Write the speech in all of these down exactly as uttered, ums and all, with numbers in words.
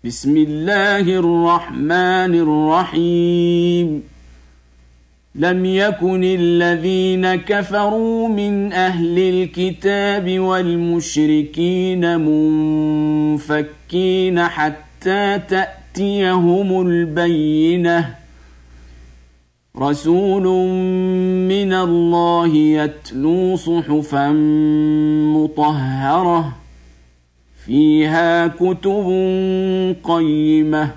بسم الله الرحمن الرحيم لم يكن الذين كفروا من أهل الكتاب والمشركين منفكين حتى تأتيهم البينة رسول من الله يتلو صحفا مطهرة فيها كتب قيمة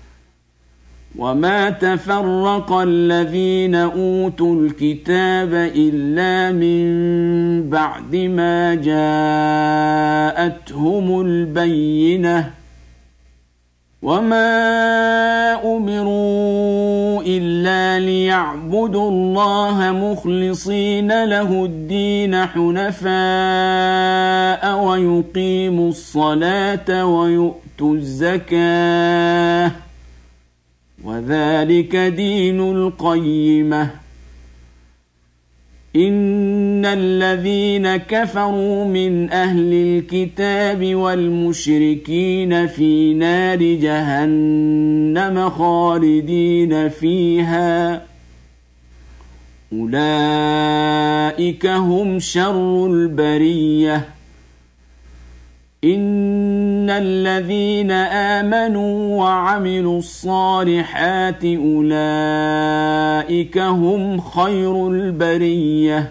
وما تفرق الذين أوتوا الكتاب إلا من بعد ما جاءتهم البينة وما أمروا إلا ليعبدوا الله مخلصين له الدين حنفاء ويقيموا الصلاة ويؤتوا الزكاة وذلك دين القيمة إن الذين كفروا من أهل الكتاب والمشركين في نار جهنم خالدين فيها أولئك هم شر البرية إن الذين آمنوا وعملوا الصالحات أولئك هم خير البرية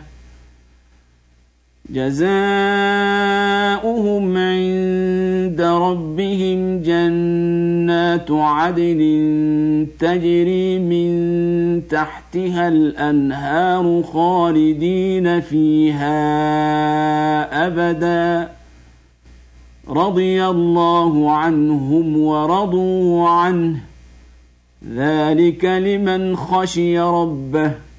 جزاؤهم عند ربهم جنات عدن تجري من تحتها الأنهار خالدين فيها أبداً رضي الله عنهم ورضوا عنه ذلك لمن خشي ربه